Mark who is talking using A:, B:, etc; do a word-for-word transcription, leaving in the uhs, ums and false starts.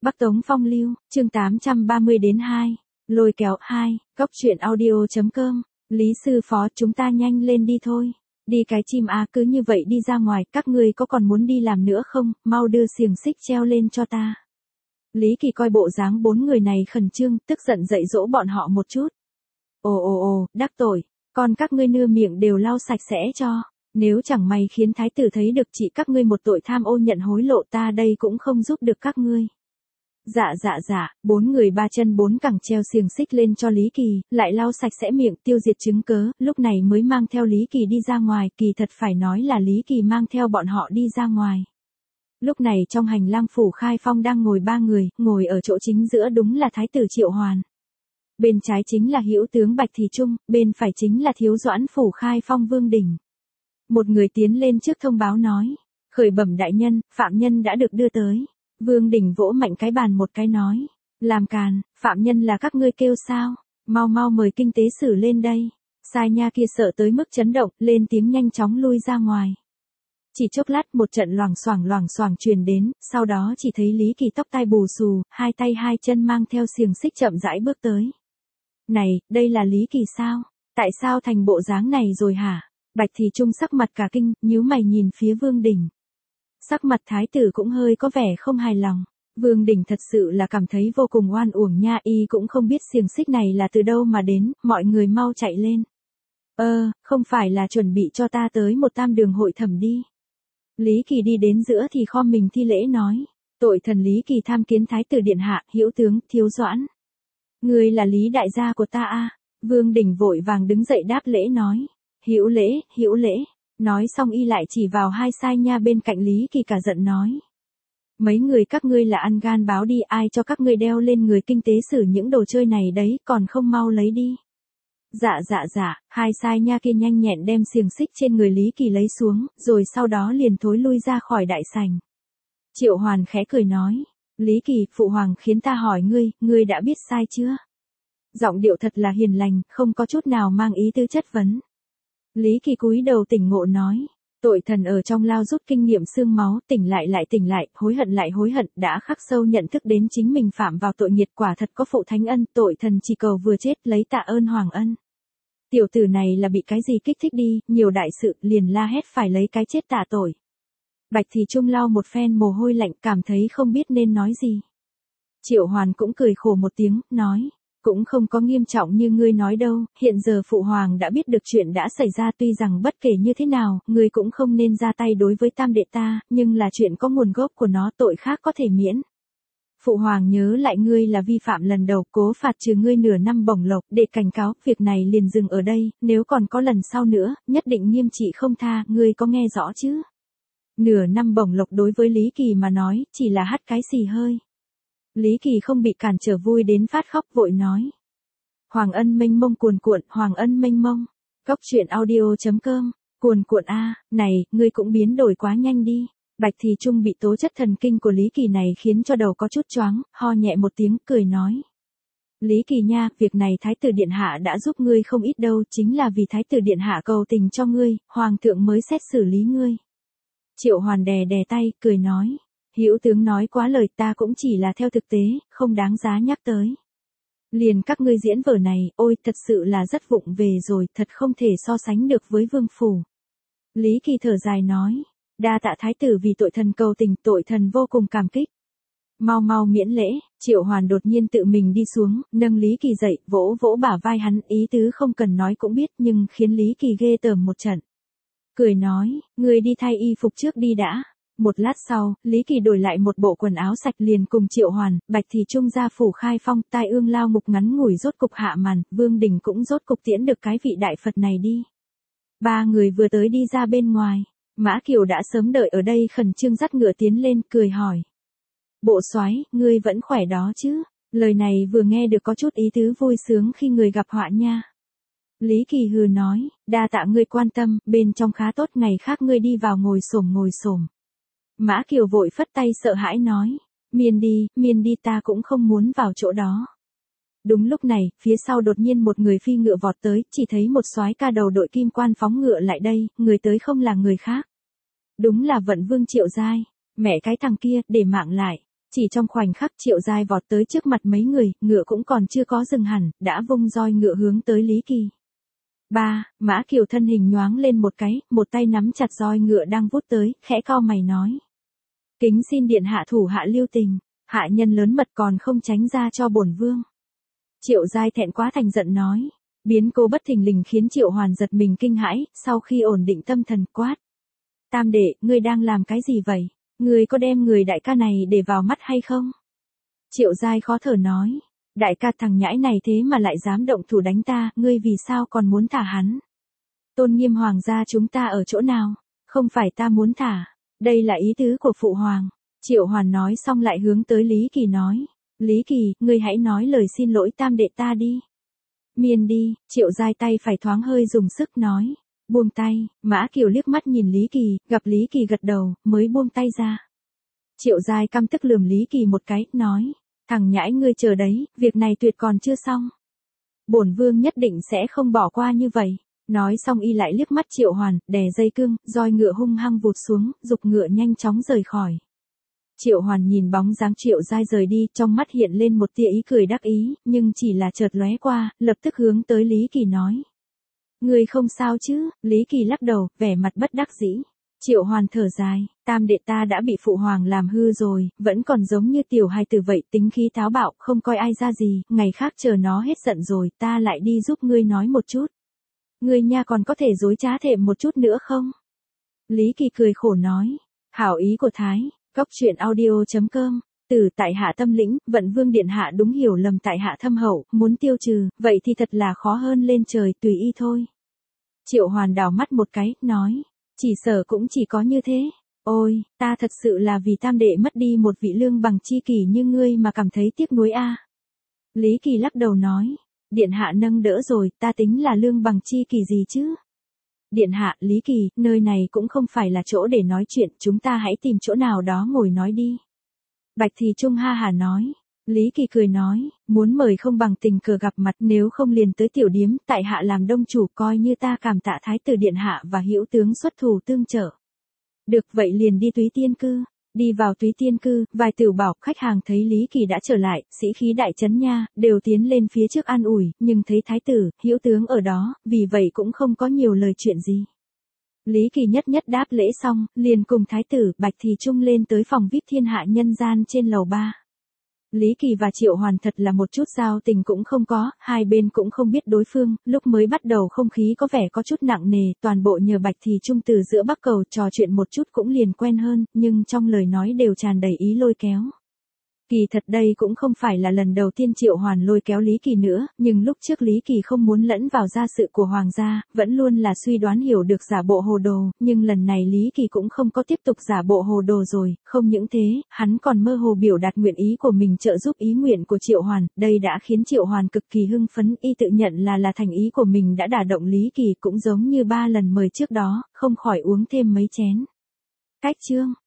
A: Bắc Tống Phong Lưu, chương tám trăm ba mươi đến hai. Lôi kéo hai. Góc truyện audio.com. Lý sư phó, chúng ta nhanh lên đi thôi. Đi cái chim á, cứ như vậy đi ra ngoài, các ngươi có còn muốn đi làm nữa không, mau đưa xiềng xích treo lên cho ta. Lý Kỳ coi bộ dáng bốn người này khẩn trương, tức giận dạy dỗ bọn họ một chút. Ồ ồ ồ, đắc tội, còn các ngươi nưa miệng đều lau sạch sẽ cho. Nếu chẳng may khiến thái tử thấy được chị các ngươi một tội tham ô nhận hối lộ, ta đây cũng không giúp được các ngươi. Dạ dạ dạ, bốn người ba chân bốn cẳng treo xiềng xích lên cho Lý Kỳ, lại lau sạch sẽ miệng, tiêu diệt chứng cớ, lúc này mới mang theo Lý Kỳ đi ra ngoài, kỳ thật phải nói là Lý Kỳ mang theo bọn họ đi ra ngoài. Lúc này trong hành lang phủ Khai Phong đang ngồi ba người, ngồi ở chỗ chính giữa đúng là thái tử Triệu Hoàn. Bên trái chính là hữu tướng Bạch Thì Trung, bên phải chính là thiếu doãn phủ Khai Phong Vương Đình. Một người tiến lên trước thông báo nói, khởi bẩm đại nhân, phạm nhân đã được đưa tới. Vương Đình vỗ mạnh cái bàn một cái nói, làm càn, phạm nhân là các ngươi kêu sao, mau mau mời kinh tế sử lên đây. Sai nha kia sợ tới mức chấn động, lên tiếng nhanh chóng lui ra ngoài. Chỉ chốc lát một trận loảng xoảng loảng xoảng truyền đến, sau đó chỉ thấy Lý Kỳ tóc tai bù xù, hai tay hai chân mang theo xiềng xích chậm rãi bước tới. Này, đây là Lý Kỳ sao? Tại sao thành bộ dáng này rồi hả? Bạch Thì Trung sắc mặt cả kinh, nhíu mày nhìn phía Vương Đình. Sắc mặt thái tử cũng hơi có vẻ không hài lòng. Vương Đình thật sự là cảm thấy vô cùng oan uổng nha, y cũng không biết xiềng xích này là từ đâu mà đến, mọi người mau chạy lên. Ơ, không phải là chuẩn bị cho ta tới một tam đường hội thẩm đi. Lý Kỳ đi đến giữa thì khom mình thi lễ nói, tội thần Lý Kỳ tham kiến thái tử điện hạ, hữu tướng, thiếu doãn. Người là Lý đại gia của ta a. Vương Đình vội vàng đứng dậy đáp lễ nói, hữu lễ, hữu lễ. Nói xong y lại chỉ vào hai sai nha bên cạnh Lý Kỳ cả giận nói. Mấy người các ngươi là ăn gan báo đi, ai cho các ngươi đeo lên người kinh tế sử những đồ chơi này đấy, còn không mau lấy đi. Dạ dạ dạ, hai sai nha kia nhanh nhẹn đem xiềng xích trên người Lý Kỳ lấy xuống, rồi sau đó liền thối lui ra khỏi đại sảnh. Triệu Hoàn khẽ cười nói, Lý Kỳ, phụ hoàng khiến ta hỏi ngươi, ngươi đã biết sai chưa? Giọng điệu thật là hiền lành, không có chút nào mang ý tư chất vấn. Lý Kỳ cúi đầu tỉnh ngộ nói, tội thần ở trong lao rút kinh nghiệm xương máu, tỉnh lại lại tỉnh lại, hối hận lại hối hận, đã khắc sâu nhận thức đến chính mình phạm vào tội nghiệt, quả thật có phụ thánh ân, tội thần chỉ cầu vừa chết lấy tạ ơn hoàng ân. Tiểu tử này là bị cái gì kích thích đi, nhiều đại sự, liền la hét phải lấy cái chết tạ tội. Bạch Thì Trung lau một phen mồ hôi lạnh, cảm thấy không biết nên nói gì. Triệu Hoàn cũng cười khổ một tiếng, nói, cũng không có nghiêm trọng như ngươi nói đâu, hiện giờ phụ hoàng đã biết được chuyện đã xảy ra, tuy rằng bất kể như thế nào, ngươi cũng không nên ra tay đối với tam đệ ta, nhưng là chuyện có nguồn gốc của nó, tội khác có thể miễn. Phụ hoàng nhớ lại ngươi là vi phạm lần đầu, cố phạt trừ ngươi nửa năm bổng lộc, để cảnh cáo, việc này liền dừng ở đây, nếu còn có lần sau nữa, nhất định nghiêm trị không tha, ngươi có nghe rõ chứ? Nửa năm bổng lộc đối với Lý Kỳ mà nói, chỉ là hắt cái xì hơi. Lý Kỳ không bị cản trở vui đến phát khóc, vội nói. Hoàng ân mênh mông cuồn cuộn, hoàng ân mênh mông. Góc truyện audio.com, cuồn cuộn a, này, ngươi cũng biến đổi quá nhanh đi. Bạch Thì Trung bị tố chất thần kinh của Lý Kỳ này khiến cho đầu có chút choáng, ho nhẹ một tiếng, cười nói. Lý Kỳ nha, việc này thái tử điện hạ đã giúp ngươi không ít đâu, chính là vì thái tử điện hạ cầu tình cho ngươi, hoàng thượng mới xét xử lý ngươi. Triệu Hoàn đè đè tay, cười nói. Hữu tướng nói quá lời, ta cũng chỉ là theo thực tế, không đáng giá nhắc tới. Liền các ngươi diễn vở này, ôi thật sự là rất vụng về rồi, thật không thể so sánh được với vương phủ. Lý Kỳ thở dài nói, đa tạ thái tử vì tội thần cầu tình, tội thần vô cùng cảm kích. Mau mau miễn lễ. Triệu Hoàn đột nhiên tự mình đi xuống, nâng Lý Kỳ dậy, vỗ vỗ bả vai hắn, ý tứ không cần nói cũng biết, nhưng khiến Lý Kỳ ghê tởm một trận. Cười nói, ngươi đi thay y phục trước đi đã. Một lát sau, Lý Kỳ đổi lại một bộ quần áo sạch liền cùng Triệu Hoàn, Bạch Thì Trung ra phủ Khai Phong, tai ương lao ngục ngắn ngủi rốt cục hạ màn, Vương Đình cũng rốt cục tiễn được cái vị đại Phật này đi. Ba người vừa tới đi ra bên ngoài, Mã Kiều đã sớm đợi ở đây khẩn trương dắt ngựa tiến lên, cười hỏi. Bộ soái, ngươi vẫn khỏe đó chứ? Lời này vừa nghe được có chút ý tứ vui sướng khi người gặp họa nha. Lý Kỳ hừ nói, đa tạ ngươi quan tâm, bên trong khá tốt, ngày khác ngươi đi vào ngồi xổm ngồi xổm. Mã Kiều vội phất tay sợ hãi nói, miên đi, miên đi, ta cũng không muốn vào chỗ đó. Đúng lúc này, phía sau đột nhiên một người phi ngựa vọt tới, chỉ thấy một soái ca đầu đội kim quan phóng ngựa lại đây, người tới không là người khác. Đúng là Vận Vương Triệu Giai, mẹ cái thằng kia, để mạng lại. Chỉ trong khoảnh khắc Triệu Giai vọt tới trước mặt mấy người, ngựa cũng còn chưa có dừng hẳn, đã vung roi ngựa hướng tới Lý Kỳ. Ba, Mã Kiều thân hình nhoáng lên một cái, một tay nắm chặt roi ngựa đang vút tới, khẽ cau mày nói. Kính xin điện hạ thủ hạ lưu tình, hạ nhân lớn mật còn không tránh ra cho bổn vương. Triệu Giai thẹn quá thành giận nói. Biến cố bất thình lình khiến Triệu Hoàn giật mình kinh hãi, sau khi ổn định tâm thần quát. Tam đệ, ngươi đang làm cái gì vậy? Ngươi có đem người đại ca này để vào mắt hay không? Triệu Giai khó thở nói. Đại ca thằng nhãi này thế mà lại dám động thủ đánh ta, ngươi vì sao còn muốn thả hắn? Tôn nghiêm hoàng gia chúng ta ở chỗ nào? Không phải ta muốn thả, đây là ý tứ của phụ hoàng. Triệu Hoàn nói xong lại hướng tới Lý Kỳ nói. Lý Kỳ, ngươi hãy nói lời xin lỗi tam đệ ta đi. Miên đi, Triệu Giai tay phải thoáng hơi dùng sức nói. Buông tay, Mã Kiều liếc mắt nhìn Lý Kỳ, gặp Lý Kỳ gật đầu, mới buông tay ra. Triệu Giai căm tức lườm Lý Kỳ một cái, nói. Thằng nhãi ngươi chờ đấy, việc này tuyệt còn chưa xong. Bổn vương nhất định sẽ không bỏ qua như vậy. Nói xong y lại liếc mắt Triệu Hoàn, đè dây cương, roi ngựa hung hăng vụt xuống, giục ngựa nhanh chóng rời khỏi. Triệu Hoàn nhìn bóng dáng Triệu Giai rời đi, trong mắt hiện lên một tia ý cười đắc ý, nhưng chỉ là chợt lóe qua, lập tức hướng tới Lý Kỳ nói. Người không sao chứ? Lý Kỳ lắc đầu, vẻ mặt bất đắc dĩ. Triệu Hoàn thở dài, tam đệ ta đã bị phụ hoàng làm hư rồi, vẫn còn giống như tiểu hài tử vậy, tính khí táo bạo, không coi ai ra gì, ngày khác chờ nó hết giận rồi, ta lại đi giúp ngươi nói một chút. Ngươi nha còn có thể dối trá thêm một chút nữa không? Lý Kỳ cười khổ nói, hảo ý của Thái. Góc truyện audio chấm com, từ tại hạ tâm lĩnh, vận vương điện hạ đúng hiểu lầm tại hạ thâm hậu, muốn tiêu trừ, vậy thì thật là khó hơn lên trời, tùy y thôi. Triệu Hoàn đảo mắt một cái, nói, chỉ sợ cũng chỉ có như thế. Ôi, ta thật sự là vì tam đệ mất đi một vị lương bằng chi kỷ như ngươi mà cảm thấy tiếc nuối a. Lý Kỳ lắc đầu nói, điện hạ nâng đỡ rồi, ta tính là lương bằng chi kỷ gì chứ? Điện hạ, Lý Kỳ, nơi này cũng không phải là chỗ để nói chuyện, chúng ta hãy tìm chỗ nào đó ngồi nói đi. Bạch Thì Trung ha hà nói. Lý Kỳ cười nói, muốn mời không bằng tình cờ gặp mặt, nếu không liền tới tiểu điếm, tại hạ làm đông chủ, coi như ta cảm tạ thái tử điện hạ và hữu tướng xuất thủ tương trợ. Được vậy liền đi Túy Tiên Cư. Đi vào Túy Tiên Cư, vài tiểu bảo khách hàng thấy Lý Kỳ đã trở lại, sĩ khí đại trấn nha, đều tiến lên phía trước an ủi, nhưng thấy thái tử, hữu tướng ở đó, vì vậy cũng không có nhiều lời chuyện gì. Lý Kỳ nhất nhất đáp lễ xong, liền cùng thái tử Bạch Thì Trung lên tới phòng vi ai pi thiên hạ nhân gian trên lầu ba. Lý Kỳ và Triệu Hoàn thật là một chút giao tình cũng không có, hai bên cũng không biết đối phương, lúc mới bắt đầu không khí có vẻ có chút nặng nề, toàn bộ nhờ Bạch Thì Trung từ giữa bắc cầu trò chuyện một chút cũng liền quen hơn, nhưng trong lời nói đều tràn đầy ý lôi kéo. Kỳ thật đây cũng không phải là lần đầu tiên Triệu Hoàn lôi kéo Lý Kỳ nữa, nhưng lúc trước Lý Kỳ không muốn lẫn vào gia sự của hoàng gia, vẫn luôn là suy đoán hiểu được giả bộ hồ đồ, nhưng lần này Lý Kỳ cũng không có tiếp tục giả bộ hồ đồ rồi, không những thế, hắn còn mơ hồ biểu đạt nguyện ý của mình trợ giúp ý nguyện của Triệu Hoàn, đây đã khiến Triệu Hoàn cực kỳ hưng phấn, y tự nhận là là thành ý của mình đã đả động Lý Kỳ cũng giống như ba lần mời trước đó, không khỏi uống thêm mấy chén. Cách chương